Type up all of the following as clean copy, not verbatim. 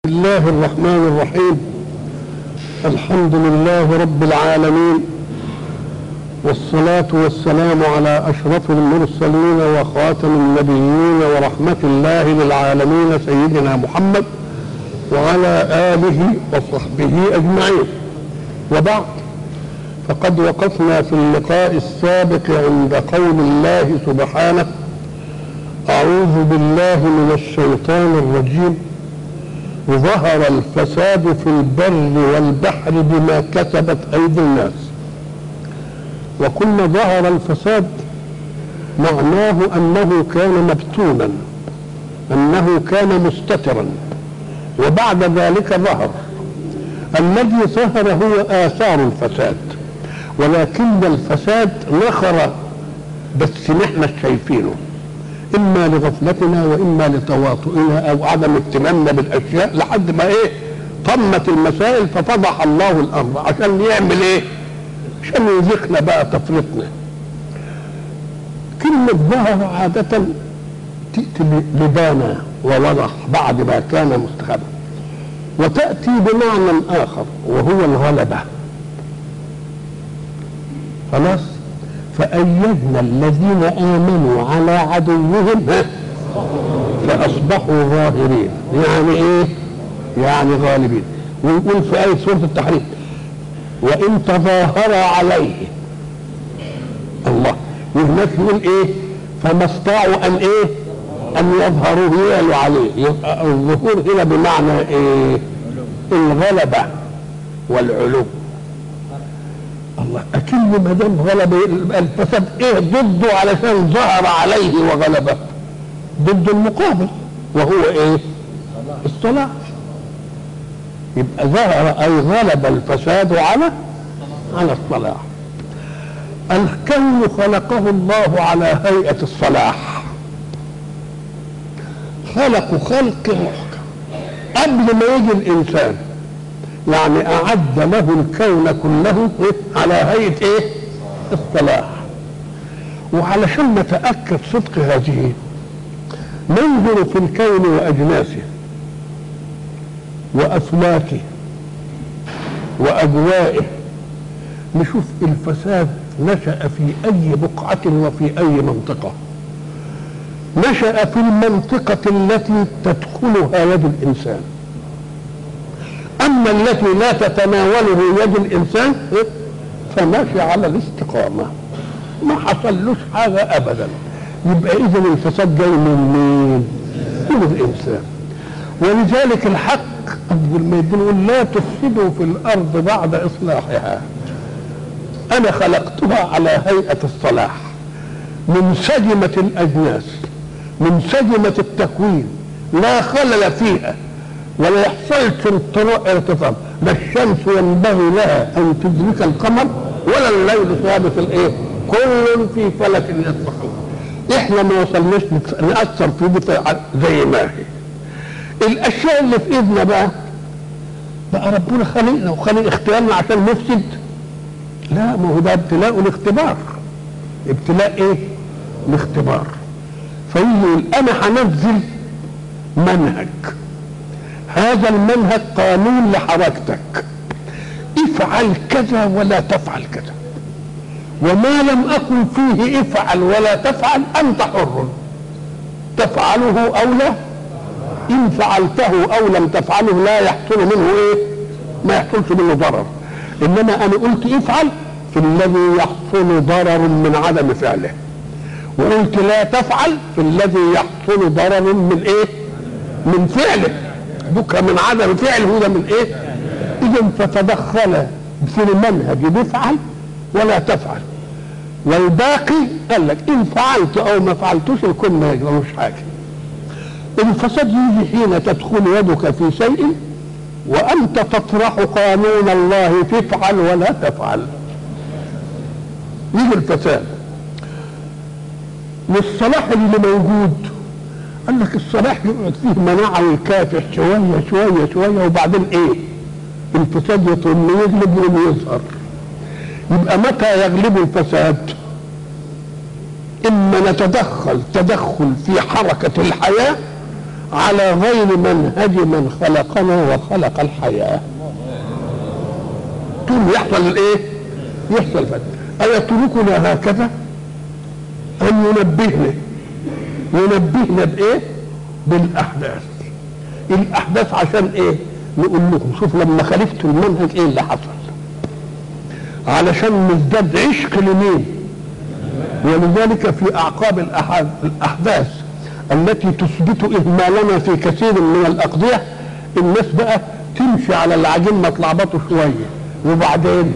بسم الله الرحمن الرحيم. الحمد لله رب العالمين، والصلاة والسلام على أشرف المرسلين وخاتم النبيين ورحمة الله للعالمين سيدنا محمد وعلى آله وصحبه أجمعين. وبعد، فقد وقفنا في اللقاء السابق عند قول الله سبحانه: أعوذ بالله من الشيطان الرجيم، ظهر الفساد في البر والبحر بما كسبت أيدي الناس. وقلنا ظهر الفساد معناه أنه كان مبتونا، أنه كان مستترا، وبعد ذلك ظهر. الذي ظهر هو آثار الفساد، ولكن الفساد نخر بس نحن شايفينه، إما لغفلتنا وإما لتواطؤنا أو عدم اهتمامنا بالأشياء، لحد ما طمت المسائل ففضح الله الأمر عشان يعمل عشان يذيقنا بقى تفريطنا. كلمة ظهر عادة تأتي لبانا ووضح بعد ما كان مستخبا، وتأتي بمعنى آخر وهو الغلبة. خلاص، فأيدنا الذين آمنوا على عدوهم فأصبحوا ظاهرين. يعني يعني غالبين. ويقول في آية سورة التحريم: وإن تظاهر عليه الله. وهناك يقول فما استطاعوا أن يظهروه يعلوا عليه. يبقى الظهور هنا بمعنى الغلبة والعلو. الله، أكل ما دام غلب الفساد ضده علشان ظهر عليه وغلبه، ضد المقابل وهو الصلاح. يبقى ظهر أي غلب الفساد على الصلاح. الكون خلقه الله على هيئة الصلاح، خلق خلق محكم قبل ما يجي الإنسان، يعني أعد له الكون كله على هيئة الصلاح. وعلشان نتأكد صدق هذه ننظر في الكون وأجناسه وأفلاكه وأجوائه، نشوف الفساد نشأ في أي بقعة وفي أي منطقة. نشأ في المنطقة التي تدخلها يد الإنسان، أما التي لا تتناوله يد الإنسان فماشي على الاستقامة، ما حصلوش حاجة أبدا. يبقى إذن الفساد جاي من مين؟ من الإنسان. ولذلك الحق أول ما يقول: لا تفسدوا في الأرض بعد إصلاحها. أنا خلقتها على هيئة الصلاح، منسجمة الأجناس، منسجمة التكوين، لا خلل فيها ولا يحصلش ارتطام. لا الشمس ينبغي لها ان تدرك القمر ولا الليل ثابت كل في فلك يسبحون. احنا ما وصلناش نأثر في زي ما هي. الاشياء اللي في ايدنا بقى ربنا خلقنا وخلق اختيارنا عشان نفسد؟ لا، ما هو ده ابتلاء والاختبار. ابتلاء الاختبار. فيقول: انا هنزل منهج، هذا المنهج قانون لحركتك، افعل كذا ولا تفعل كذا، وما لم أكن فيه افعل ولا تفعل أنت حر، تفعله أو لا. إن فعلته أو لم تفعله لا يحصل منه ما يحصلش منه ضرر. إنما أنا قلت افعل في الذي يحصل ضرر من عدم فعله، وقلت لا تفعل في الذي يحصل ضرر من من فعله. بكره من عدم فعله ده من إذن فتدخل في المنهج بفعل ولا تفعل، والباقي قال لك إن فعلت أو ما فعلتوش الكل ما يجرمش حاجة. الفساد يجي حين تدخل يدك في شيء وأنت تطرح قانون الله، تفعل ولا تفعل، يجي الفساد. والصلاح اللي موجود قال لك الصلاح يقعد فيه مناعة ويكافح شوية شوية شوية، وبعدين الفساد يطول يغلب ويظهر. يبقى متى يغلب الفساد؟ إما نتدخل تدخل في حركة الحياة على غير منهج من خلقنا وخلق الحياة. ثم يحصل الايه؟ يحصل فتح. أيتركنا هكذا أم ينبهنا بإيه؟ بالأحداث. الأحداث عشان إيه؟ نقول لكم شوف لما خالفتوا المنهج إيه اللي حصل، علشان نزداد عشق لمين؟ ولذلك في أعقاب الأحداث التي تثبت إهمالنا في كثير من الأقضية الناس بقى تمشي على العجين ما تلعبطوا شوية وبعدين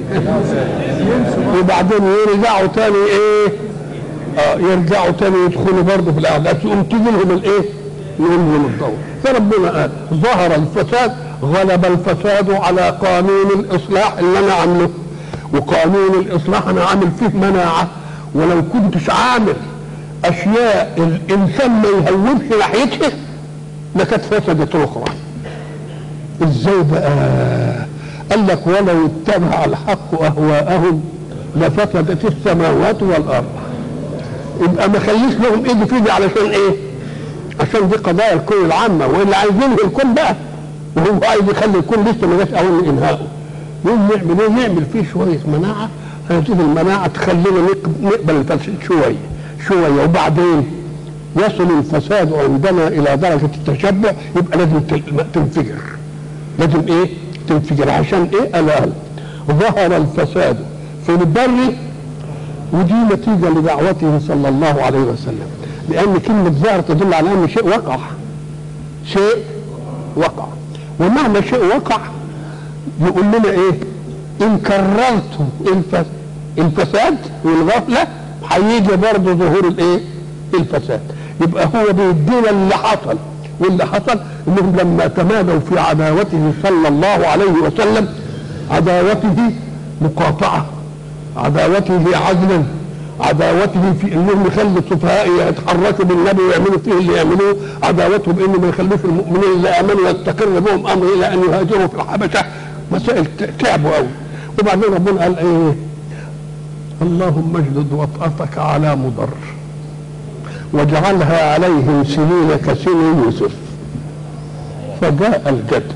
يرجعوا تاني ايه؟ يرجعوا تاني يدخلوا برضه في الاحداث، يقوم تيجي لهم الايه؟ يقوم لهم الدور. فربنا قال ظهر الفساد، غلب الفساد على قانون الاصلاح اللي انا عامله، وقانون الاصلاح انا عامل فيه مناعه، ولو كنتش عامل اشياء الانسان ما يهونش ناحيتها لكانت فسدت اخرى. ازاي بقى؟ قال لك ولو اتبع الحق اهواءهم لفسدت السماوات والارض. يبقى ما خليش لهم ايدي في ايدي علشان ايه؟ عشان دي قضايا الكون العامه، واللي عايزينه الكون بقى وهو عايز يخلي الكون لسه ما جاش اول انهائه. يقوم نعمل ايه؟ نعمل فيه شويه مناعه، هذه المناعه تخلينا نقبل الفساد شويه وبعدين يصل الفساد عندنا الى درجه التشبع، يبقى لازم تنفجر. لازم ايه؟ تنفجر. عشان ايه؟ قال ظهر الفساد في البر، ودي نتيجة لدعوته صلى الله عليه وسلم، لأن كلمة ظهر تدل على أن شيء وقع. ومعنى شيء وقع يقول لنا إيه؟ إن كررت الفساد والغفلة هيجي برضه ظهور الإيه؟ الفساد. يبقى هو بيدينا اللي حصل، واللي حصل إنهم لما تمادوا في عداوته صلى الله عليه وسلم، عداوته مقاطعة، عداوته عزلا، عداوته في انهم يخلوا السفهاء يتحركوا بالنبي ويعملوا فيه اللي يعملوه، عداوته بانه ما يخلوش المؤمنين اللي امنوا يستقر بهم امر الى ان يهاجروا في الحبشه. مسائل تعبوا قوي. وبعدين ربنا قال ايه؟ اللهم اجدد وطأتك على مضر واجعلها عليهم سنين كسن يوسف. فجاء الجدب،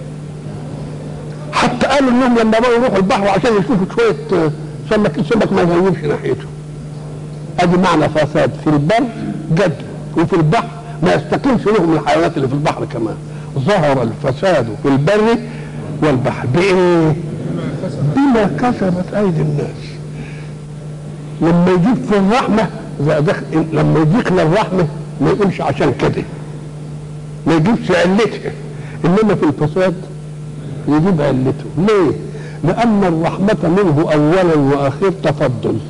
حتى قالوا انهم لما بقوا يروحوا البحر عشان يشوفوا شويه سمك ما يهوبش ناحيته. ادي معنى فساد في البر جد، وفي البحر ما يستقيمش لهم الحيوانات اللي في البحر كمان. ظهر الفساد في البر والبحر بايه؟ بما كسبت ايدي الناس. لما يجيب في الرحمه لما يدخل الرحمه ما يقولش عشان كده، ما يجيبش علتها، انما في الفساد يجيب علته. ليه؟ لأن الرحمة منه أولا وآخر تفضل،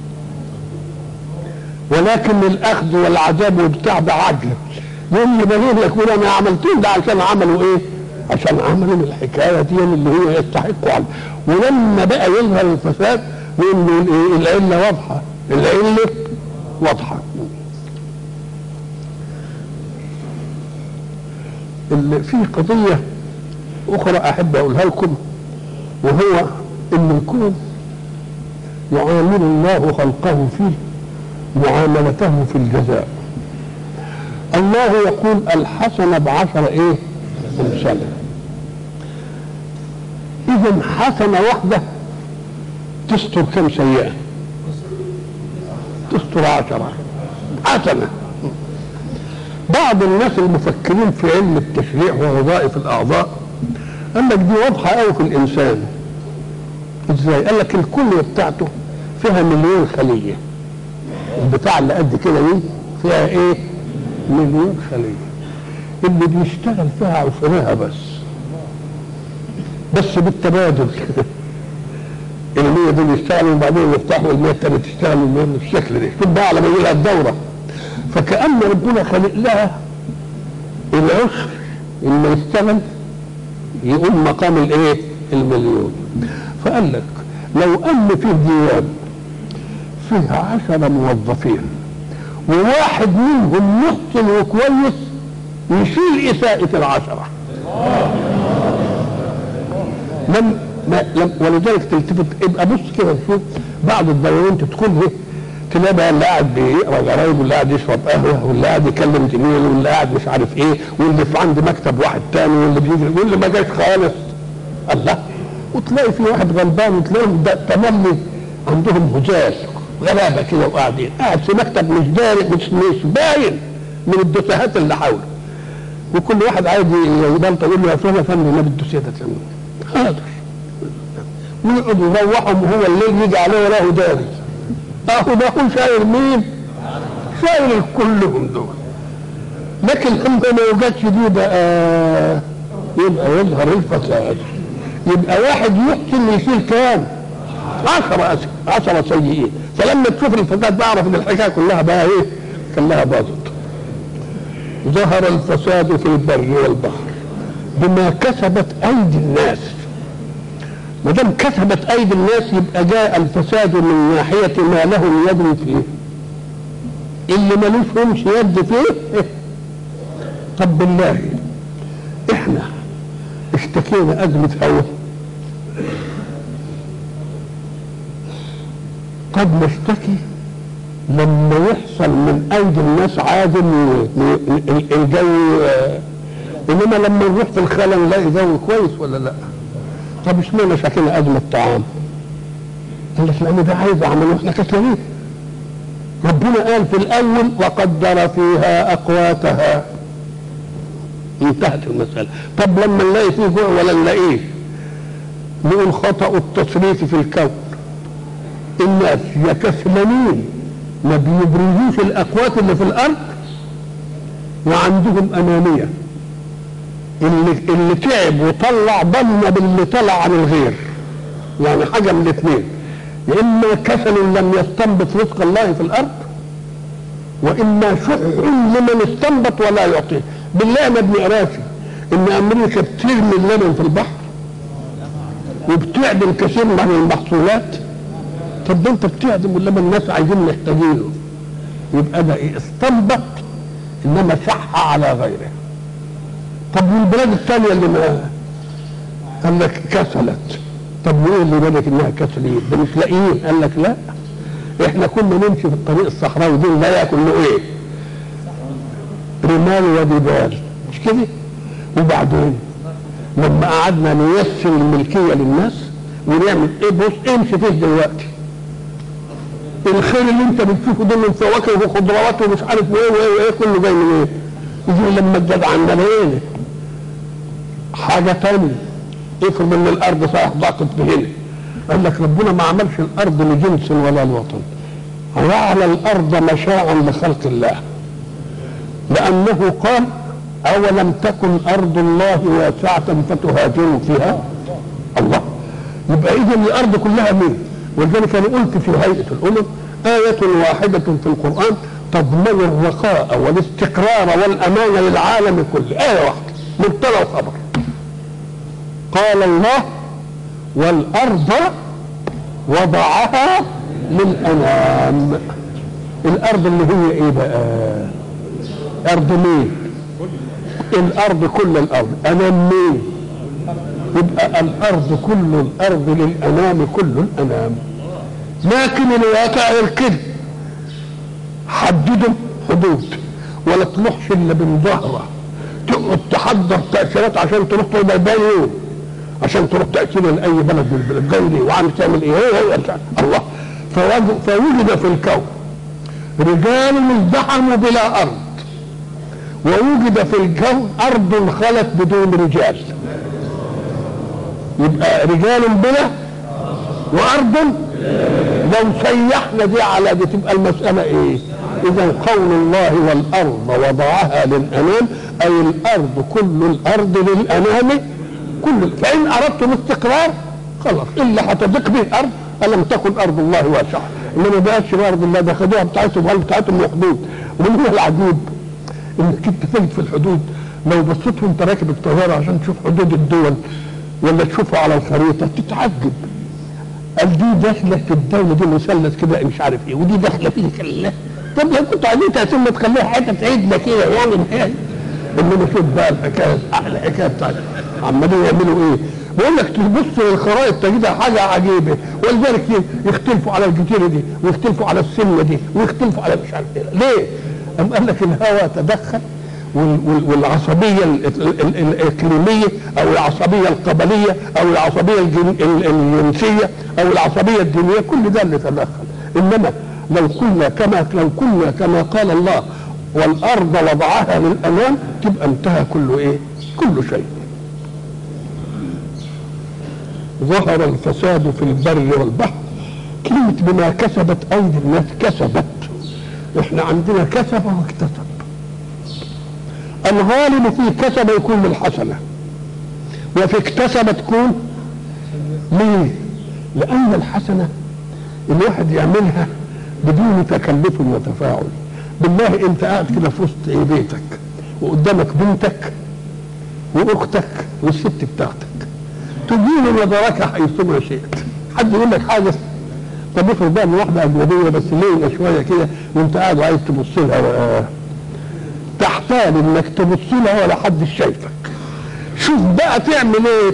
ولكن الأخذ والعذاب والبتاع ده عدل. يوم يبين لك يقول أنا عملتين ده عشان عملوا إيه؟ عشان عملوا الحكاية دي اللي هو يستحقوا عنه. ولما بقى يظهر الفساد يقول له إيه؟ العلة واضحة، العلة واضحة. في قضية أخرى أحب أقولها لكم، وهو ان الكون يعامل الله خلقه فيه معاملته في الجزاء. الله يقول الحسنة بعشر ايه؟ امثالها. اذا حسنة واحدة تستر كم سيئة؟ تستر 10 حسنة. بعض الناس المفكرين في علم التشريع ووظائف الاعضاء قال لك دي واضحة قوي في الانسان. ازاي؟ قال لك الكلية بتاعته فيها 1,000,000 خلية، البتاع اللي قد كده دي فيها ايه؟ 1,000,000 خلية، اللي بيشتغل فيها عشرها بس بالتبادل. ال100 دول يشتغلوا وبعدين يفتحوا، ال100 التانية تشتغل بالشكل ده. شوف بقى على ما يجي لها الدورة. فكأن ربنا خلق لها العشر اللي يشتغل يقوم مقام الايه؟ 1,000,000. فقال لك لو ان فيه ديوان فيه 10 موظفين وواحد منهم محسن وكويس يشيل إساءة 10. ولذلك تلتفت، ابقى بص كده تشوف بعض الدواوين تدخله تلاقي بقى اللي قاعد بيقرا جرايد واللي قاعد يشرب قهوه واللي قاعد يكلم زميله واللي قاعد مش عارف ايه واللي في عند مكتب واحد تاني واللي بيجي واللي ما جاش خالص. الله. وتلاقي في واحد غلبان وتلاقيهم تملي عندهم هجاز غلابه كده وقاعدين قاعد في مكتب مش داري مش باين من الدساهات اللي حوله، وكل واحد عايز يبلط يقول له يا فلان يا فندم ما بالدسيه ده حاضر. ويقعدوا يروحهم وهو الليل يجي عليه ولا داري. اهو ده هو شايل مين؟ شايل كلهم دول. لكن لما ما يوجدش دي بقى يبقى يظهر الفساد. يبقى واحد يحسن يشيل كام؟ 10 سيئين. فلما تشوف الفساد بعرف ان الحكايه كلها بقى ايه؟ كلها باظت. ظهر الفساد في البر والبحر بما كسبت ايدي الناس. ما دام كسبت ايدي الناس يبقى جاء الفساد من ناحيه ما لهم يد فيه. اللي ملوش همش يد فيه. طب بالله احنا اشتكينا ازمه هوى، قد نشتكي لما يحصل من ايدي الناس عادم الجو، انما لما نروح في الخلا نلاقي جو كويس ولا لا؟ طب اشمعنى شكينا ازمه طعام؟ قال لك لان ده عايز اعمل واحنا كسلانين. ربنا قال في الاول وقدر فيها اقواتها. انتهت المساله. طب لما نلاقي فيه جوع ولا نلاقيه؟ نقول خطأ التصريف في الكون. الناس يا كسلانين ما بيبرزوش الاقوات اللي في الارض وعندهم انانيه. اللي تعب وطلع ضمن باللي طلع عن الغير. يعني حاجه من الاثنين، يا اما كسل لم يستنبط رزق الله في الارض، واما شح لمن استنبط ولا يعطيه. بالله ما بنقراش ان امريكا بترمي اللبن في البحر وبتعدم كثير من المحصولات. طب ده انت بتعدم اللبن الناس عايزين محتاجينه. يبقى ده ايه؟ استنبط انما شح على غيره. طب والبلاد الثانيه اللي ما قال لك كسلت. طب وايه اللي بالك انها كسلين؟ ده مش لاقيين. قال لك لا، احنا كنا نمشي في الطريق الصحراوي دي لا ياكل له ايه؟ رمال وجبال، مش كده؟ وبعدين لما قعدنا نيسر الملكيه للناس ونعمل ايه؟ بص امشي فيه دلوقتي. الخير اللي انت بتشوفه ده من فواكه وخضروات ومش عارف ايه وايه كله جاي من ايه؟ يجي لما الجدع عندنا ايه؟ حاجه ثانيه. افرض ان الارض صحيح ضاقت بهنا. قال لك ربنا ما عملش الارض لجنس ولا لوطن، جعل الارض مشاعا لخلق الله. لانه قال اولم تكن ارض الله واسعه فتهاجروا فيها. الله. يبقى اذا الارض كلها مين؟ ولذلك انا قلت في هيئه الامم ايه واحده في القران تضمن الرخاء والاستقرار والامان للعالم كله. ايه واحده مبتدا وخبر. قال الله والارض وضعها للانام. الارض اللي هي ايه بقى؟ ارض مين؟ الارض كل الارض. انام مين؟ يبقى الارض كل الارض للانام كل الانام. لكن الواقع الكذب حددوا حدود ولا تروحش الا من ظهره. تقعد تحضر تاشيرات عشان تروح تقعد باقي يوم عشان تروح تاشيره لاي بلد من البلاد. جاي ليه وعم تعمل ايه؟ الله. فوجد في الكون رجال ازدحموا بلا ارض، ووجد في الكون ارض خلت بدون رجال. يبقى رجال بلا وارض. لو سيحنا دي على دي تبقى المساله ايه؟ اذا قول الله والارض وضعها للانام اي الارض كل الارض للانام كل. فان اردتم استقرار خلاص الا هتضيق به الارض. الم تكن ارض الله واسعه. انما بقاش ارض الله ده خدوها بتاعتهم وقال بتاعتهم الحدود. ومن هو العجيب انك انت تجد في الحدود لو بصيت وانت راكب الطياره عشان تشوف حدود الدول ولا تشوفها على الخريطه تتعجب. قال دي داخله في الدوله دي مثلث كده مش عارف ايه ودي داخله فيه كلها. طب لو كنتوا عايزين تقسموا تخلوها حته تعيد كده يعني انما شوف بقى الحكايه بتاعت عمالين يعملوا ايه. بقول لك تبص للخرائط تجدها حاجه عجيبه، ولذلك يختلفوا على الجزيره دي ويختلفوا على السنه دي ويختلفوا على مش عارف ايه. ليه؟ قام قال لك الهوى تدخل والعصبيه الاقليميه او العصبيه القبليه او العصبيه الجنسيه او العصبيه الدينيه، كل ده اللي تدخل. انما لو كنا كما قال الله والارض وضعها للامام تبقى انتهى كل ايه؟ كل شيء. ظهر الفساد في البر والبحر، كلمة بما كسبت أيدي الناس، كسبت، احنا عندنا كسب واكتسب. الغالب في كسب يكون بالحسنة، وفي اكتسب تكون ليه؟ لأن الحسنة الواحد يعملها بدون تكلف وتفاعل. بالله انت قاعد كده في وسط بيتك وقدامك بنتك واختك والست بتاعتك، تجيني نظرك حيثما شئت. حد يقول لك حاجه؟ طب افرض بقى ان واحده اجنبيه بس لينا شويه كده وانت قاعد وعايز تبص لها، تحتاج انك تبص لها ولا حد شايفك. شوف بقى تعمل ايه؟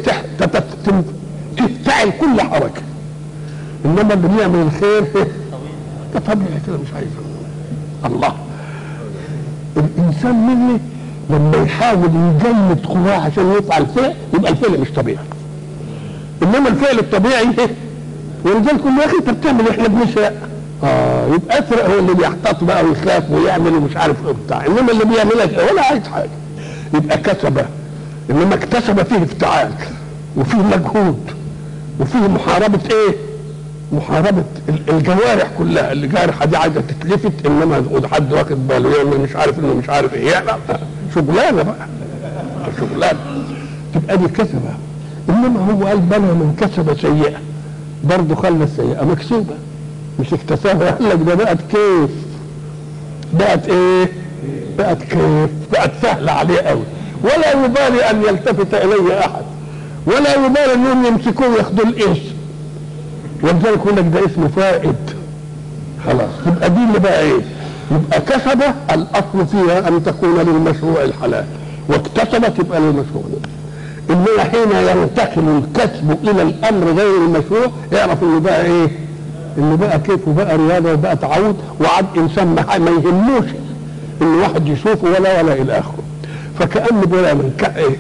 تفتعل كل حركه. انما اللي بيعمل الخير ده طبيعي كده مش عايزه. الله، الانسان مني لما يحاول يجلد قواه عشان يفعل فعل يبقى الفعل مش طبيعي. انما الفعل الطبيعي ولذلك يا اخي انت بتعمل احنا بنسرق، يبقى اسرق هو اللي بيحتاط بقى ويخاف ويعمل ومش عارف ايه بتاع، انما اللي بيعملها ولا عايز حاجه. يبقى كسب، انما اكتسب فيه افتعال وفيه مجهود وفيه محاربه ايه؟ محاربه الجوارح كلها. الجارحه دي عايزه تتلفت، انما حد واخد باله يعمل مش عارف انه مش عارف ايه، يعني شغلانه بقى، شغلانه تبقى دي كسبه. انما هو قال بلى من كسب سيئه، برضه خلى السيئه مكسوبه مش اكتسبها. قال لك ده بقت كيف، بقت ايه؟ بقت كيف، بقت سهله عليه قوي، ولا يبالي ان يلتفت الي احد، ولا يبالي انهم يمسكوه ياخدوا الاسم، ولذلك يقول لك ده اسمه فائد. خلاص يبقى دي اللي بقى ايه؟ يبقى كسب الاصل فيها ان تكون للمشروع الحلال، واكتسبت يبقى للمشروع. انما حين ينتقل الكسب الى الامر غير المشروع يعرف انه بقى ايه؟ انه بقى كيف وبقى رياضه وبقى تعود وعد انسان ما يهموش ان واحد يشوفه ولا الى اخره. فكأن بلا من ايه؟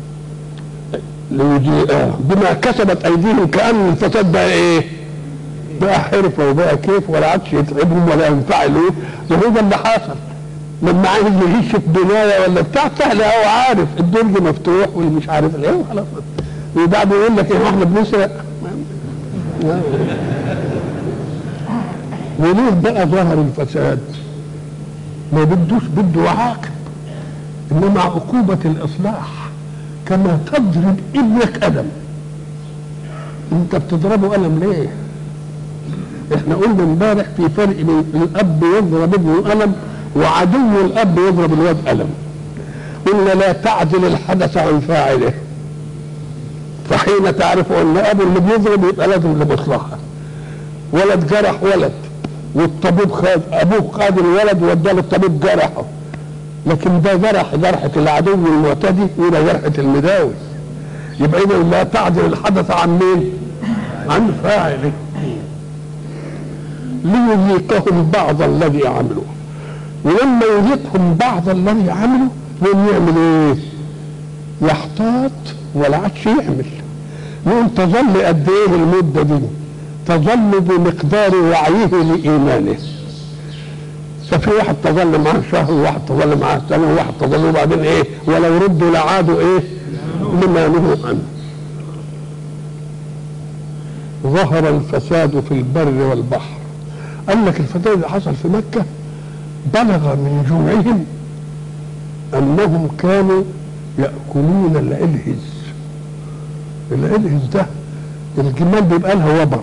بما كسبت ايديهم، كأن الفساد بقى ايه؟ بقى حرفه وبقى كيف ولا عادش يتعبهم ولا ينفعلوا. وهو ده اللي حصل لما عايز يعيش في بنايه ولا بتاع سهل قوي، عارف الدرج مفتوح واللي مش عارف ايه وخلاص. وبعد يقول لك ايه؟ احنا بنسرق. وليه بقى ظهر الفساد؟ ما بدوش، بده يعاقب، انما عقوبه الاصلاح. كما تضرب ابنك قلم، انت بتضربه قلم ليه؟ احنا قلنا امبارح في فرق بين الاب يضرب ابنه قلم وعدو الاب يضرب الواد قلم. قلنا لا تعدل الحدث عن فاعله، فحين تعرف ان ابو اللي بيضرب يبقى لازم لمصلحه. ولد جرح ولد والطبيب ابوه خد الولد ووداه للطبيب جرحه، لكن ده جرحة العدو المعتدي وده جرحة المداوي. يبقى اذا لا تعدل الحدث عن مين؟ عن فاعله. ليذيقهم بعض الذي عملوا، ولما يذيقهم بعض الذي عملوا يوم يعمل ايه؟ يحتاط ولا عادش يعمل. يوم تظل قد ايه المده دي؟ تظل بمقدار وعيه لايمانه. ففي واحد تظل معاه شهر وواحد تظل معاه سنه وواحد تظل وبعدين ايه؟ ولو ردوا لعادوا ايه؟ لما نهوا عنه. ظهر الفساد في البر والبحر. قال لك الفساد اللي حصل في مكه بلغ من جوعهم انهم كانوا ياكلون العلهز. العلهز ده الجمال بيبقى لها وبر،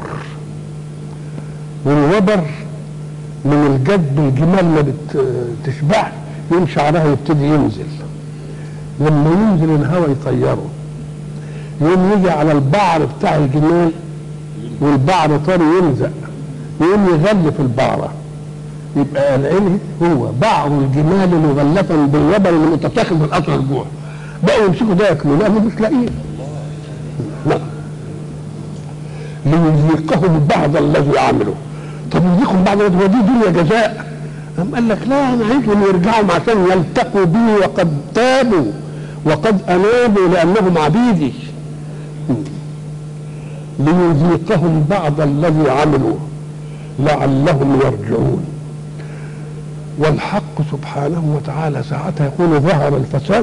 والوبر من الجد الجمال ما بتشبعش يوم شعرها يبتدي ينزل، لما ينزل الهواء يطيره، يوم يجي على البعر بتاع الجمال والبعر طري يلزق، يقوم يغلف البعره يبقى العلم هو بعض الجمال مغلفا بالوبر المتتاخذ من قطر الجوع، بقوا يمسكوا ده ياكلوا لانه مش لاقيين. لا، ليذيقهم بعض الذي عملوا. طب يذيقهم بعض الذي، ودي دنيا جزاء. قام قال لك لا، انا عايزهم يرجعوا عشان يلتقوا بي وقد تابوا وقد انابوا لانهم عبيدي. ليذيقهم بعض الذي عملوا لعلهم يرجعون. والحق سبحانه وتعالى ساعتها يقول ظهر الفساد،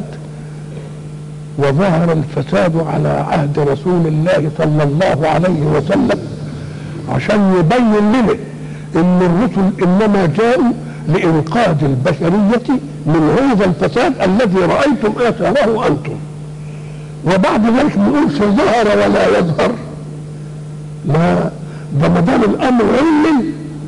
وظهر الفساد على عهد رسول الله صلى الله عليه وسلم، عشان يبين لنا ان الرسل انما جاءوا لإنقاذ البشرية من هذا الفساد الذي رأيتم آثاره أنتم. وبعد ذلك نقول ظهر ولا يظهر، لا، ده ما دام الأمر علم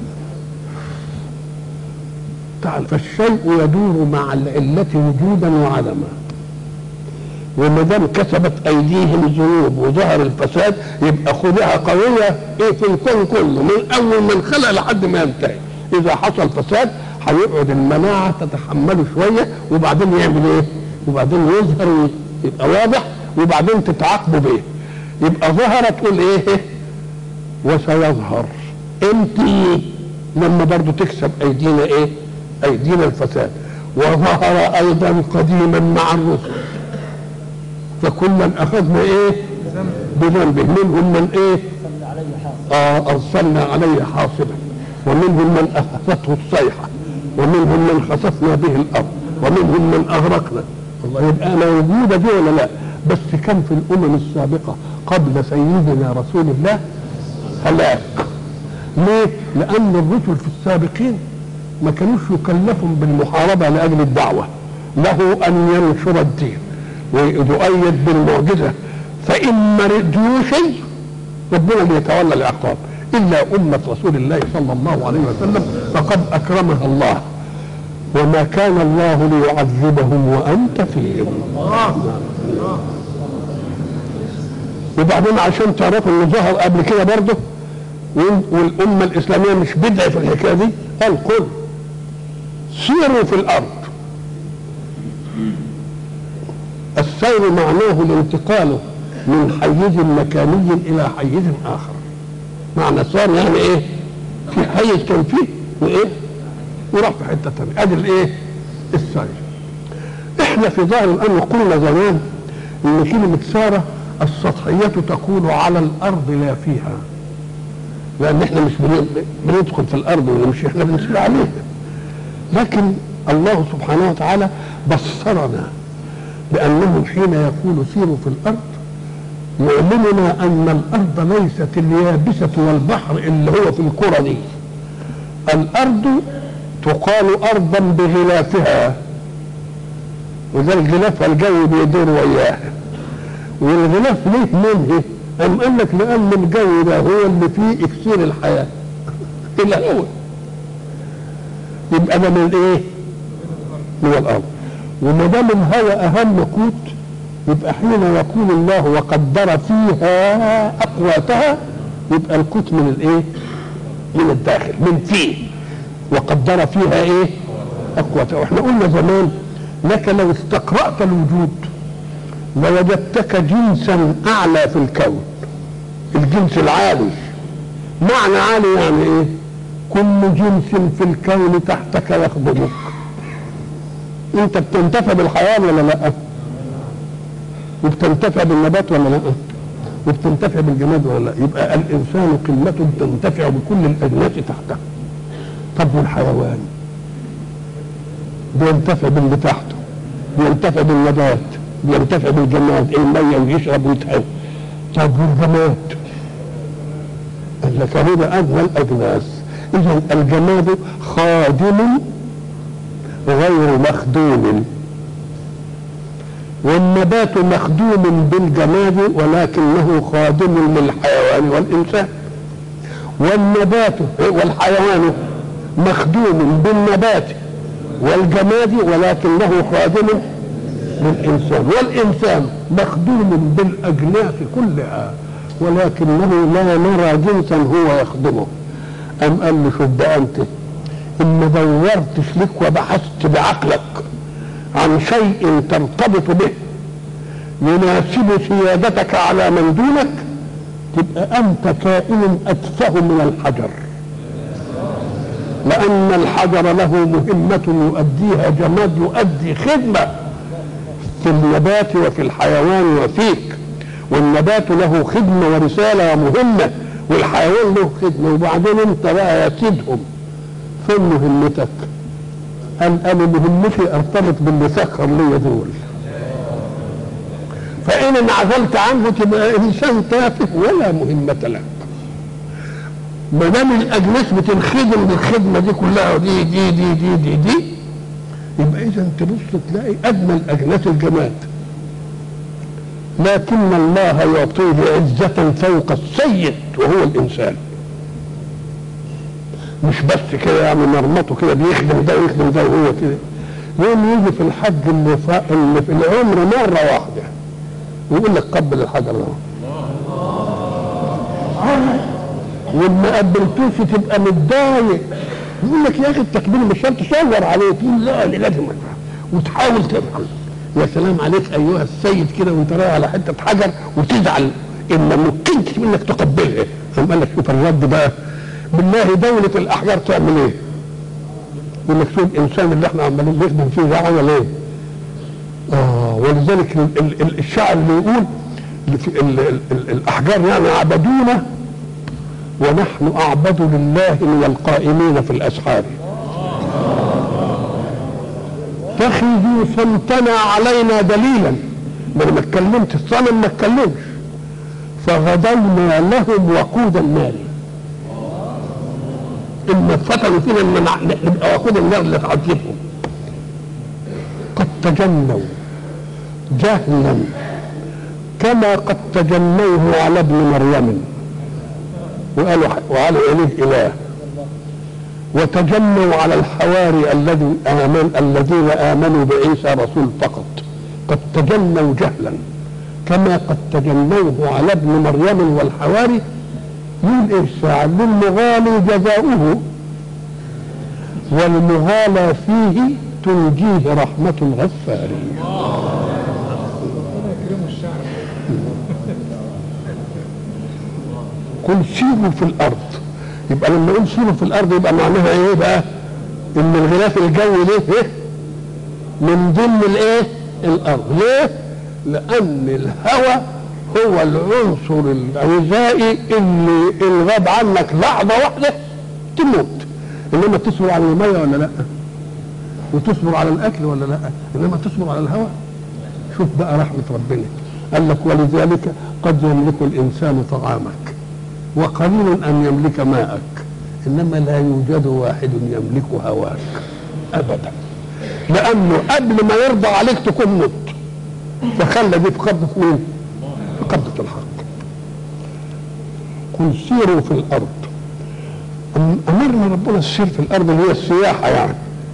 تعال، فالشيء يدور مع العلة وجودا وعدما. وما دام كسبت أيديهم ذنوب وظهر الفساد، يبقى خدعة قوية في الكون كله من أول من خلق لحد ما ينتهي. إذا حصل فساد هيقعد المناعة تتحمله شوية، وبعدين يعمل ايه؟ وبعدين يظهر يبقى واضح، وبعدين تتعاقبوا بيه. يبقى ظهر تقول ايه؟ وسيظهر امتى؟ لما برضو تكسب ايدينا ايه؟ ايدينا الفساد. وظهر ايضا قديما مع الرسل، فكلا اخذنا ايه؟ بذنبه. منهم من ايه؟ ارسلنا عليه حاصبا، ومنهم من اخذته الصيحه، ومنهم من خسفنا به الارض، ومنهم من اغرقنا. الله، يبقى موجوده دي ولا لا؟ بس كان في الامم السابقه قبل سيدنا رسول الله هلاك. ليه؟ لان الرسل في السابقين ما كانوش يكلفوا بالمحاربه لاجل الدعوه، له ان ينشر الدين ويؤيد بالمعجزه، فان ما ردوا شيء ربنا بيتولى العقاب. إلا أمة رسول الله صلى الله عليه وسلم فقد أكرمها الله، وما كان الله ليعذبهم وأنت فيهم. وبعدين عشان تعرفوا إنه ظهر قبل كده برضه، والأمة الإسلامية مش بدعة في الحكاية دي، قال قل سيروا في الأرض. السير معناه الانتقال من حيز مكاني إلى حيز آخر. معنى صار يعني ايه؟ في حيز كان فيه وايه؟ وراح في حته ثانيه. ادي الايه؟ السير. احنا في ظاهر الامر قلنا زمان ان كلمه ساره السطحيه تكون على الارض لا فيها، لان احنا مش بندخل في الارض مش احنا بنسير عليها. لكن الله سبحانه وتعالى بصرنا بانه حين يقول سيروا في الارض يعلمنا ان الارض ليست اليابسه والبحر اللي هو في الكره دي. الارض تقال ارضا بغلافها، وذلك غلافها الجو بيدور وياها. والغلاف ليه منه؟ أم قال لك لان الجو ده هو اللي فيه اكسير الحياه الا هو. يبقى ده من ايه؟ من الارض. وما دام الهواء اهم قوت، يبقى حين يقول الله وقدر فيها اقواتها، يبقى القوت من الايه؟ من الداخل، من فيه. وقدر فيها ايه؟ اقواتها. واحنا قلنا زمان لك لو استقرأت الوجود لوجدتك جنسا اعلى في الكون، الجنس العالي. معنى عالي يعني ايه؟ كل جنس في الكون تحتك يخدمك. انت بتنتفع بالحيوان ولا لا؟ وبتنتفع بالنبات ولا لا؟ وبتنتفع بالجماد ولا لا؟ يبقى الانسان قمته تنتفع بكل الاجناس تحته. طب والحيوان بينتفع باللي تحته، بينتفع بالنبات، بينتفع بالجماد، الميه ويشرب ويتهوى. طب والجماد؟ قال لك هو ده ادنى الاجناس. اذا الجماد خادم غير مخدوم، والنبات مخدوم بالجماد ولكنه خادم للحيوان والإنسان. والنبات والحيوان مخدوم بالنبات والجماد ولكنه خادم للإنسان. والإنسان مخدوم بالأجناس كلها ولكنه لا نرى جنسا هو يخدمه. أم قال له شوف بقى أنت إن دورتش لك وبحثت بعقلك عن شيء ترتبط به يناسب سيادتك على من دونك، تبقى أنت كائن أتفه من الحجر، لأن الحجر له مهمة يؤديها جماد، يؤدي خدمة في النبات وفي الحيوان وفيك، والنبات له خدمة ورسالة ومهمة، والحيوان له خدمة، وبعدين انت بقى يا سيدهم فين مهمتك؟ قال انا مهمتي ارتبط باللي سخر لي دول، فإن انعزلت عنه تبقى إنسان تافه ولا مهمة لك. ما دام الأجناس بتنخدم بالخدمة دي كلها دي دي دي دي دي, دي يبقى إذا تبص تلاقي أجمل أجناس الجماد، لكن الله يعطيه عزة فوق السيد وهو الإنسان. مش بس كده يعني مرمطه كده بيخدم ده ويخدم ده وهو كده. يوم يجي في الحج اللي في العمر مرة واحدة ويقول لك قبل الحجر ده، وما قبلتوش تبقى متضايق، يقول لك يا اخي التكبير مش شرط تصور عليه، تقول لا لازم وتحاول تفعل. يا سلام عليك ايها السيد كده وانت رايح على حته حجر وتزعل ان ما ممكنش منك تقبلها. قام قال لك شوف الرد بقى بالله، دوله الاحجار تعمل ايه؟ يقول لك شوف الانسان اللي احنا عمالين نخدم فيه ده عمل ايه؟ ولذلك الشاعر اللي يقول الاحجار يعني عبدونا ونحن اعبد لله من القائمين في الاسحار، اتخذوا صمتنا علينا دليلا، ما اتكلمت الصنم ما اتكلمش، فغدونا لهم وقود النار. ان فتنوا فينا ان نبقى وقود النار اللي تعذبهم. قد تجنوا جهلا كما قد تجنوه على ابن مريم وقالوا إليه إله، وتجنوا على الحواري الذين آمنوا بعيسى رسول فقط. قد تجنوا جهلا كما قد تجنوه على ابن مريم والحواري. يقول ايش ساعة للمغالي جزاؤه والمغالى فيه تنجيه رحمة الغفار. قل سيروا في الارض، يبقى لما نقول سيروا في الارض يبقى معناها ايه بقى؟ ان الغلاف الجوي ليه ايه؟ من ضمن الايه؟ الارض. ليه؟ لان الهواء هو العنصر الغذائي اللي الغاب عنك لحظه واحده تموت، انما تصبر على الميه ولا لا؟ وتصبر على الاكل ولا لا؟ انما تصبر على الهواء. شوف بقى رحمه ربنا، قال لك ولذلك قد يملك الانسان طعامك وقليل ان يملك ماءك، انما لا يوجد واحد يملك هواك ابدا، لانه قبل ما يرضى عليك تكون مت. فخلى دي في قبضة مين؟ في قبضة الحق. قل سيروا في الارض. امرنا ربنا السير في الارض اللي هي السياحه يعني،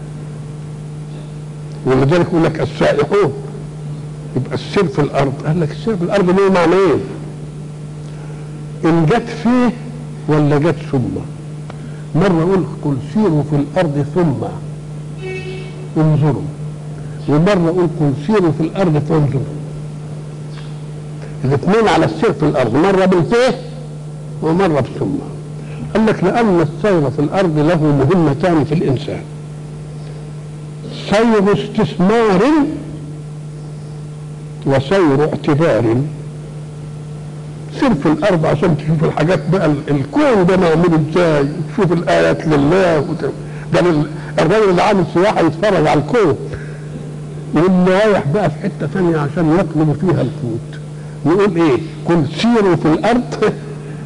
ولذلك يقول لك السائحون. يبقى السير في الارض، قال لك السير في الارض ليه معنى ايه؟ ان جت فيه ولا جت ثم. مره يقول قل سيروا في الارض ثم انظروا، ومره يقول قل سيروا في الارض فانظروا. الاثنين على السير في الارض، مره بالفيه ومره بثم. قال لك لان السير في الارض له مهمتان في الانسان: سير استثمار وسير اعتبار. سير في الارض عشان تشوف الحاجات بقى، الكون ده معمول ازاي، تشوف الايات لله. ده الراجل اللي عامل سياحه يتفرج على الكون، واللي رايح بقى في حته ثانيه عشان يطلب فيها القوت. يقول ايه؟ قل سيروا في الارض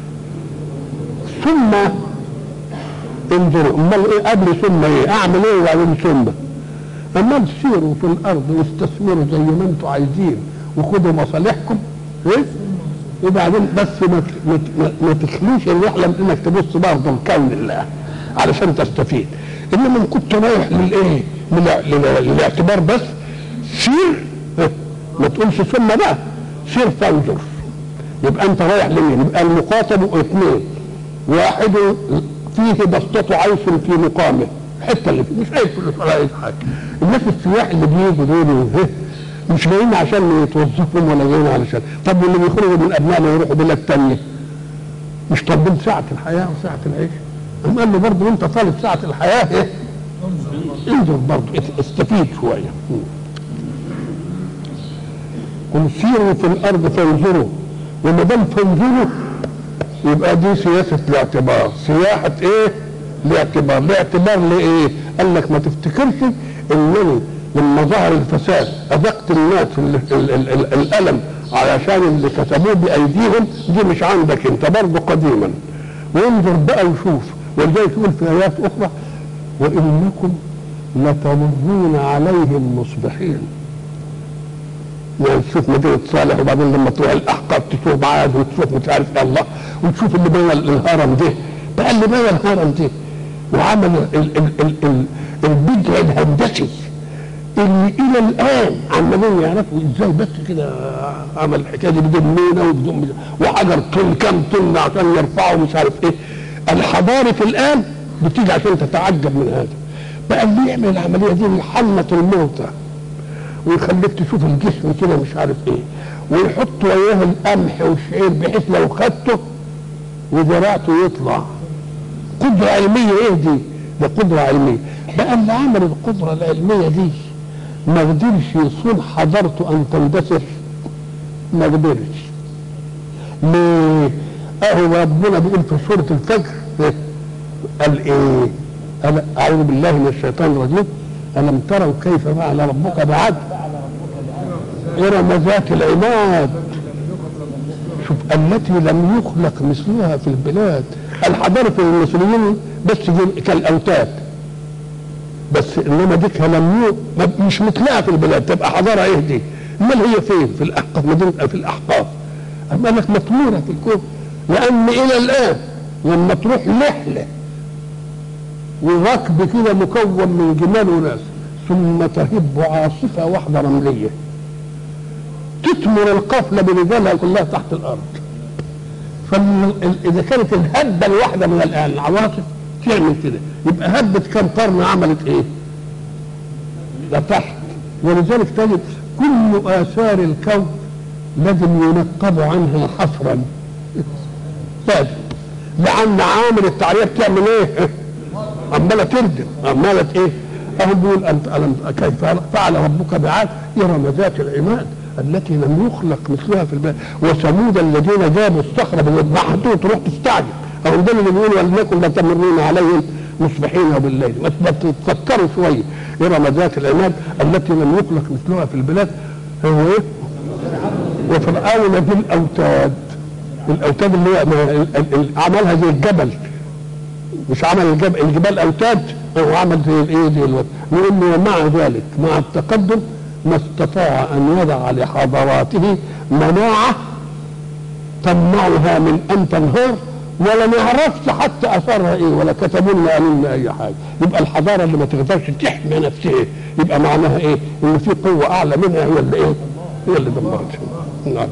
ثم انظروا. امال ايه قبل ثم ايه؟ اعمل ايه وبعدين ثم؟ اما سيروا في الارض واستثمروا زي ما انتم عايزين وخدوا مصالحكم ايه؟ وبعدين بس ما تخلوش الرحله من انك تبص برضه لكون الله علشان تستفيد. انما ان كنت رايح للايه؟ للاعتبار بس، سير ما تقولش ثم بقى، سير فانظر. يبقى انت رايح لمين؟ يبقى المخاطب اثنين: واحد فيه بسطة عيش في مقامه الحته اللي فيه، مش عايز فلوس ولا عايز حاجه. الناس السياح اللي بيجوا دول مش جايين عشان يتوظفهم ولا جايين علشان، طب واللي بيخرجوا من ابنائنا يروحوا بلاد ثانيه مش طالبين ساعه الحياه وساعه العيش؟ قام قال له برضه انت طالب ساعه الحياه انظر برضه استفيد شويه. قل سيروا في الارض فانظروا، وما دام فانظروا يبقى دي سياسه الاعتبار، سياحه ايه؟ الاعتبار. باعتبار لايه؟ قال لك ما تفتكرش انني لما ظهر الفساد اذقت الناس الالم علشان اللي كسبوه بايديهم، دي مش عندك انت برضه قديما. وانظر بقى وشوف، ولذلك يقول في ايات اخرى وانكم لتمرون عليهم مصبحين. يعني تشوف مدينة صالح وبعدين لما تروح الاحقاف تشوف عاد وتشوف مش عارف الله، وتشوف اللي بنى الهرم ده بقى، اللي بنى الهرم ده وعمل البدع الهندسي اللي الى الان عمالين يعرفوا ازاي بس كده عمل الحكايه دي بدون مينا وبدون وحجر طن كام طن عشان يرفعوا مش عارف ايه. الحضاره الان بتيجي عشان تتعجب من هذا. بقى اللي يعمل العمليه دي يحنط الموتى ويخليك تشوف الجسم كده مش عارف ايه، ويحط وياه القمح والشعير بحيث لو خدته وزرعته يطلع. قدره علميه ايه دي؟ ده قدره علميه. بقى اللي عمل القدره العلميه دي ما قدرش يصون حضارته ان تندثر، ما قدرش. ليه؟ اهو ربنا بيقول في سوره الفجر قال ايه؟ اعوذ بالله من الشيطان الرجيم الم تروا كيف فعل ربك بعاد ارم ذات العماد. شوف التي لم يخلق مثلها في البلاد. الحضاره المصريين بس كالاوتاد بس، انما ديك مش مثلها في البلاد، تبقى حضاره ايه دي؟ امال هي فين؟ في الاحقاف، مدينه في الاحقاف. اما لك مطموره في الكون، لان الى الان لما تروح رحله وركب كده مكون من جمال وناس ثم تهب عاصفه واحده رمليه تثمر القافله برجالها كلها تحت الارض. فاذا كانت الهبه الواحده من العواصف تعمل كده، يبقى هبت كم قرن عملت ايه؟ لتحت. ولذلك تجد كل اثار الكون لازم ينقب عنها حفرا لازم، لان عامل التعريه بتعمل ايه؟ عماله تردم، عماله ايه؟ اهو بيقول انت كيف فعل ربك بعاد ارم ذات العماد التي لم يخلق مثلها في البلاد وثمود الذين جابوا الصخر بالبحر تروح تستعجب. اهو ده اللي بيقول ولنكن لتمرون عليهم مصبحين وبالليل. ما تفكروا شويه. ارم ذات العماد التي لم يخلق مثلها في البلاد هو ايه؟ وفرعون ذي الاوتاد. الاوتاد اللي هي عملها زي الجبل، مش عمل الجبال اوتاد، هو عمل زي الايه زي الواد. لانه مع ذلك مع التقدم ما استطاع ان يضع لحضاراته مناعه تمنعها من ان تنهار، ولا نعرفش حتى اثارها ايه، ولا كتبوا لنا قالوا لنا اي حاجه. يبقى الحضاره اللي ما تقدرش تحمي نفسها يبقى معناها ايه؟ ان في قوه اعلى منها هي اللي ايه؟ هي اللي دمرتها. نعم.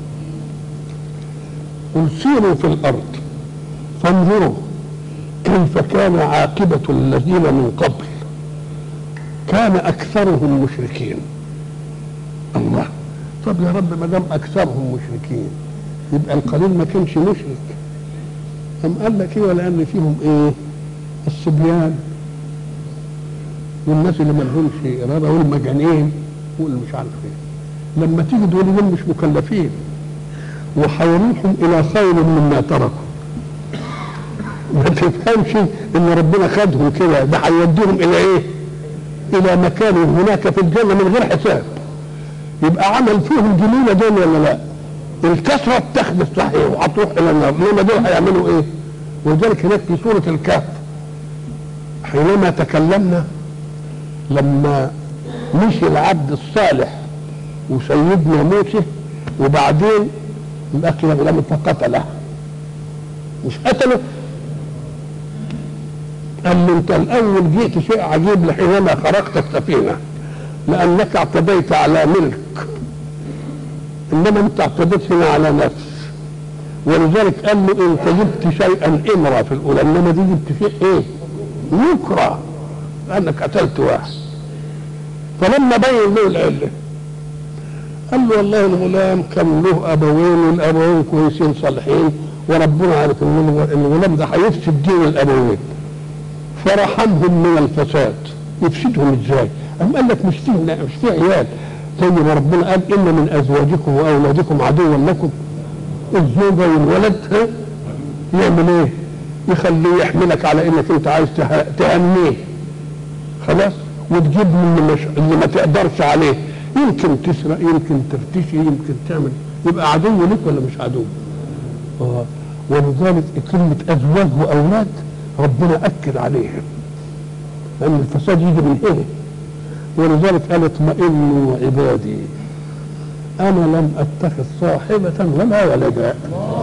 قل سيروا في الارض فانظروا كيف كان عاقبه الذين من قبل كان اكثرهم مشركين. الله، طب يا رب ما دام اكثرهم مشركين يبقى القليل ما كانش مشرك. أم قال لك ايه؟ ولان فيهم ايه؟ الصبيان والناس اللي ما لهمش اراده والمجانين واللي مش عارف ايه. لما تيجي دول مش مكلفين وحيروحهم الى خير مما تركوا. ما تفهمش ان ربنا خدهم كده، ده هيوديهم الى ايه؟ الى مكان هناك في الجنه من غير حساب. يبقى عمل فيهم جميله دول ولا لا؟ الكثره بتاخد الصحيح وهتروح الى النار، انما دول هيعملوا ايه؟ ولذلك هناك في سوره الكهف حينما تكلمنا لما مشي العبد الصالح وسيدنا موسى وبعدين الاكل غلام فقتله، مش قتله، قال له انت الاول جئت شيء عجيب حينما خرقت السفينه لانك اعتديت على ملك، انما انت اعتديت هنا على نفس. ولذلك قال له انت جبت شيئا امرا في الاولى، انما دي جبت شيء ايه؟ يكره. انك قتلت واحد. فلما بين له العله قال له والله الغلام كان له ابوين والابوين كويسين صالحين وربنا عارف ان الغلام ده هيفسد دين الابوين، فرحمهم من الفساد. يفسدهم ازاي؟ قال لك مش في عيال زي ما ربنا قال ان من ازواجكم واولادكم عدوا لكم. الزوجه والولد يعمل ايه؟ يخليه يحملك على انك انت عايز تهنيه خلاص، وتجيب من اللي ما تقدرش عليه، يمكن تسرق يمكن ترتشي يمكن تعمل، يبقى عدو لك ولا مش عدو؟ ولذلك كلمه ازواج واولاد ربنا اكد عليها لان الفساد يجي من هنا. ولذلك قال اطمئنوا عبادي انا لم اتخذ صاحبه ولا ولدا.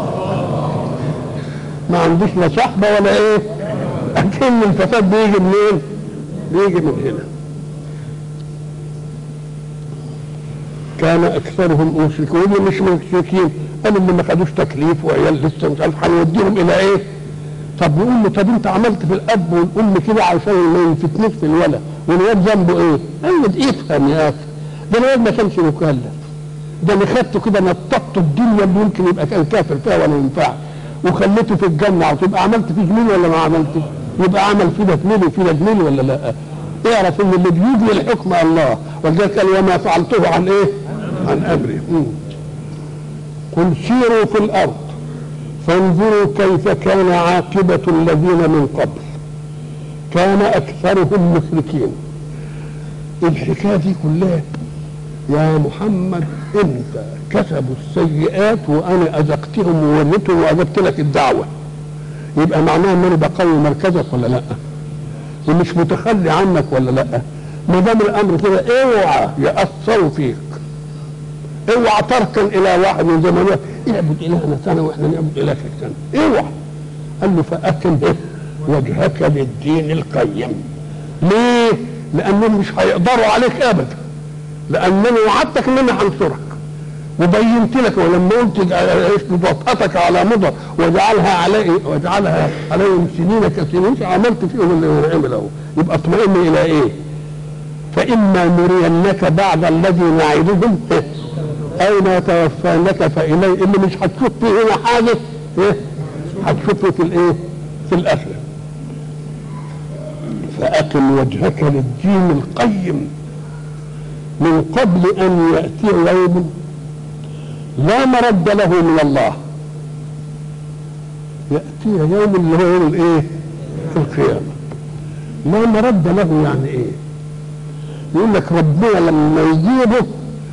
ما عنديش لا صاحبه ولا ايه، لكن الفساد بيجي منين؟ بيجي من هنا. كان اكثرهم مشركين. واللي مش مشركين قالوا اللي ما خدوش تكليف وعيال لسه مش عارف هنوديهم الى ايه. طب يقول له طب انت عملت في الاب والام كده عشان ما يفتنوش في الولد، والولد ذنبه ايه؟ قال له افهم يا اخي، ده الولد ما كانش مكلف، ده انا خدته كده نططته الدنيا اللي يمكن يبقى كان كافر فيها ولا ينفع، وخليته في الجنه، وتبقى عملت فيه جميل ولا ما عملتش؟ يبقى عمل فيه جميل وفيه جميل ولا لا؟ اعرف ان اللي بيجي الحكم الله، ولذلك قال وما فعلته عن ايه؟ عن امري. قل سيروا في الارض فانظروا كيف كان عاقبة الذين من قبل كان اكثرهم مشركين. الحكايه دي كلها يا محمد انت كسبوا السيئات وانا اذقتهم ووريتهم واجبت لك الدعوه، يبقى معناه ان انا بقوي مركزك ولا لا؟ ومش متخلي عنك ولا لا؟ ما دام الامر كده اوعى ياثروا فيك، اوعى تركن الى واحد من زمان اعبد الهنا سنه واحنا نعبد الهك سنه، اوعى. قال له فاكم وجهك للدين القيم. ليه؟ لانهم مش هيقدروا عليك ابدا، لانني وعدتك ان انا هنصرك وبينت لك، ولما قلت اشدد وطأتك على مضر واجعلها عليهم سنين كسنين عملت فيهم اللي عمل اهو. يبقى اطمئن الى ايه؟ فاما نرينك بعد الذي نعدهم او نتوفانك فاليه، اللي مش هتشوف فيه هنا حاجه هتشوفه في الايه؟ في الاخره. فاقم وجهك للدين القيم من قبل ان ياتي يوم لا مرد له من الله. ياتي يوم اللي هو يوم الايه؟ القيامه. لا مرد له يعني ايه؟ يقول لك ربنا لما يجيبه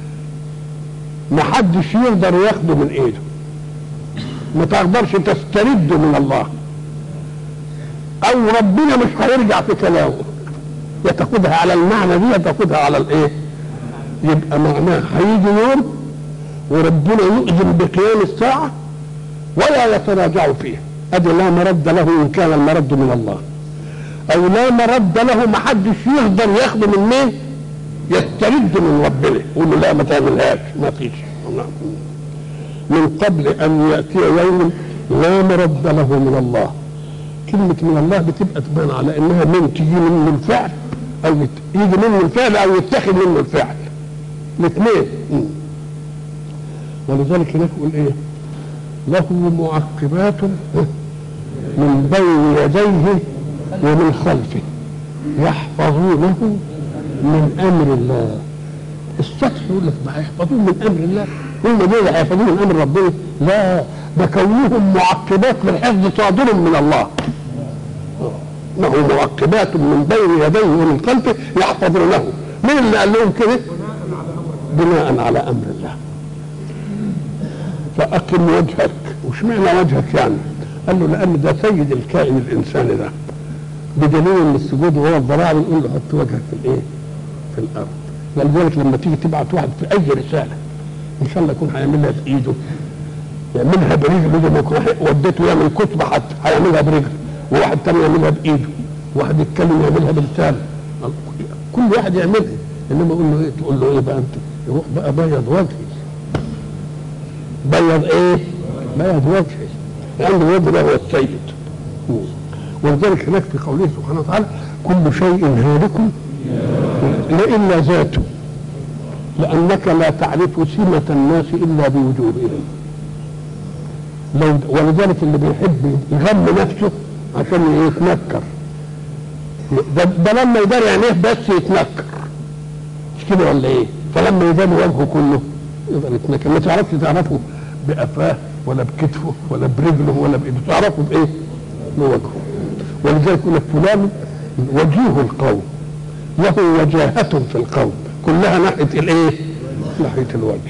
محدش يقدر ياخده من ايده، ما تقدرش تسترده من الله، او ربنا مش هيرجع في كلامه، يا تاخدها على المعنى دي يا تاخدها على الايه. يبقى معناه هيجي يوم وربنا يؤذن بقيام الساعه ولا يتراجع فيه. ادي لا مرد له ان كان المرد من الله، او لا مرد له محدش يقدر ياخده من مين؟ يسترد من ربنا، يقول له لا ما تعملهاش، ما فيش. من قبل ان ياتي يوم لا مرد له من الله. كلمه من الله بتبقى تبان على انها من تيجي منه الفعل او يجي منه الفعل او يتخذ منه الفعل، الاثنين. ولذلك هناك يقول ايه؟ له معقبات من بين يديه ومن خلفه يحفظونه من امر الله. السطح يقول لك ما يحفظون من امر الله، هم دول هيحفظون من امر ربنا؟ لا، ده كونهم معقبات للحفظ صادر من الله. له معقبات من بين يديه ومن خلفه يحفظونه. مين اللي قال لهم كده؟ بناء على امر الله. فاقم وجهك. وش معنى وجهك يعني؟ قال له لان ده سيد الكائن الانساني ده، بدليل ان السجود وهو الضراعه بنقول له حط وجهك في الايه؟ في الارض. ولذلك لما تيجي تبعت واحد في اي رساله ان شاء الله يكون هيعملها بايده، يعملها برجله، زي ما يكون وديته يعمل كتبه حتى هيعملها برجله، وواحد تاني يعملها بايده، وواحد يتكلم يعملها بلسانه، كل واحد يعملها. انما يقول له ايه؟ تقول له ايه بقى انت؟ يروح بقى بيض وجهي. بيض ايه؟ بيض وجهي، لان الوجه ده هو السيد. ولذلك هناك في قوله سبحانه وتعالى كل شيء هالك إلا ذاته، لأنك لا تعرف سمة الناس إلا بوجوههم. ولذلك اللي بيحب يغم نفسه عشان يتنكر، ده لما يدار عينيه بس يتنكر، مش كده ولا ايه؟ فلما يدار وجهه كله يقدر يتنكر. ما تعرفش تعرفه بقفاه ولا بكتفه ولا برجله ولا بايده، تعرفه بايه؟ بوجهه. ولذلك يقول لك فلان وجيه القوم، له وجاهة في القوم، كلها ناحية الايه؟ ناحية الوجه.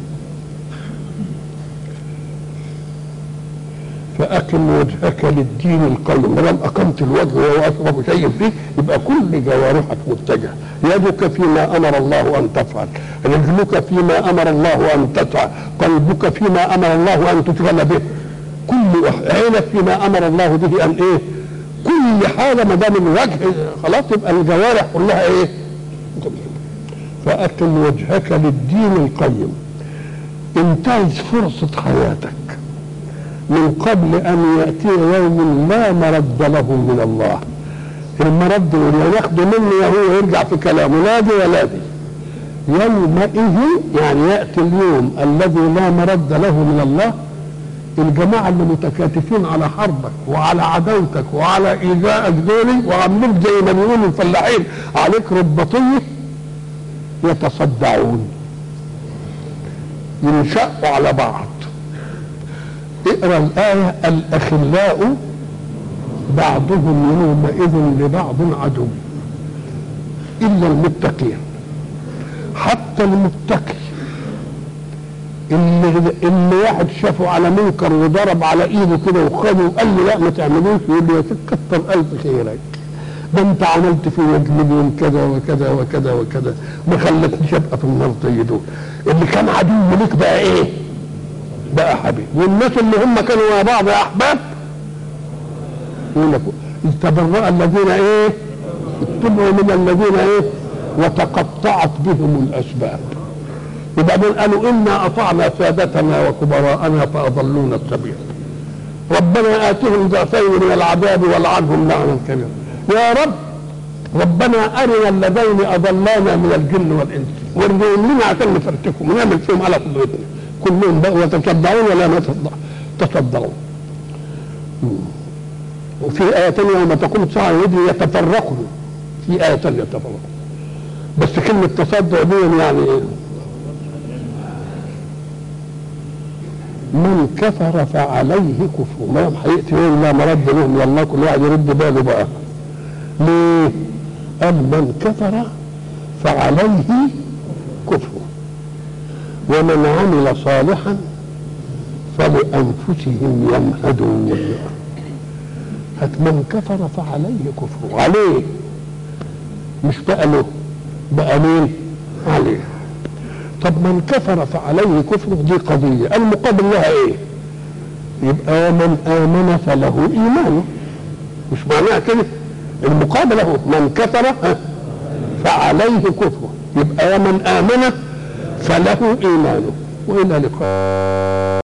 فأقم وجهك للدين القيم، ما دام أقمت الوجه وهو أشرف شيء فيه يبقى كل جوارحك متجهة، يدك فيما أمر الله أن تفعل، رجلك فيما أمر الله أن تسعى، قلبك فيما أمر الله أن تشغل به، كل عينك فيما أمر الله به أن إيه؟ كل حاجة ما دام الوجه خلاص يبقى الجوارح كلها إيه؟ فأقم وجهك للدين القيم، انتهز فرصة حياتك من قبل أن يأتي يوم لا مرد له من الله. المرد اللي ياخده منه هو يرجع في كلامه لا دي ولا دي. يومئذ يعني يأتي اليوم الذي لا مرد له من الله. الجماعة اللي متكاتفين على حربك وعلى عداوتك وعلى إيذائك دول وعاملين زي ما بيقولوا الفلاحين عليك رباطية، يتصدعون ينشأوا على بعض. اقرا الآية الأخلاء بعضهم يومئذ لبعض عدو إلا المتقين. حتى المتقي اللي واحد شافه على منكر وضرب على ايده كده وخده وقال له لا ما تعملوش، يقول له يا كتر ألف خيرك، ده انت عملت في مليون كذا وكذا وكذا وكذا ما خلتنيش ابقى في النار زي دول. اللي كان عدو ليك بقى ايه؟ بقى حبيب. والناس اللي هم كانوا مع بعض احباب يقول لك تبرأ الذين ايه؟ اتبعوا من الذين ايه؟ وتقطعت بهم الاسباب. وبعدين قالوا انا اطعنا سادتنا وكبراءنا فاضلونا السبيل. ربنا آتهم ضعفين من العذاب والعنهم لعنا كبيرا. يا رب ربنا ارنا الذين اضلانا من الجن والانس وريهم لنا عشان نفرتكم ونعمل فيهم على قدرتنا. كلهم بقوا يتصدعون ولا ما تصدعون. وفي آية ثانية يوم تقوم الساعة يتفرقون، في آية ثانية يتفرقون. بس كلمة تصدع دي يعني من كفر فعليه كفر. ما يوم هيأتي يوم لا مرد لهم من الله، كل واحد يرد باله بقى. ليه؟ قال من كفر فعليه كفر ومن عمل صالحا فلأنفسهم يمهدون. من كفر فعليه كفر، عليه مش بقى له، بقى مين؟ عليه. طب من كفر فعليه كفر دي قضية، المقابل لها ايه؟ يبقى ومن آمن فله إيمانه، مش معناها كده. المقابل له من كفر فعليه كفر، يبقى ومن آمن فله إيمانه. وإلى اللقاء.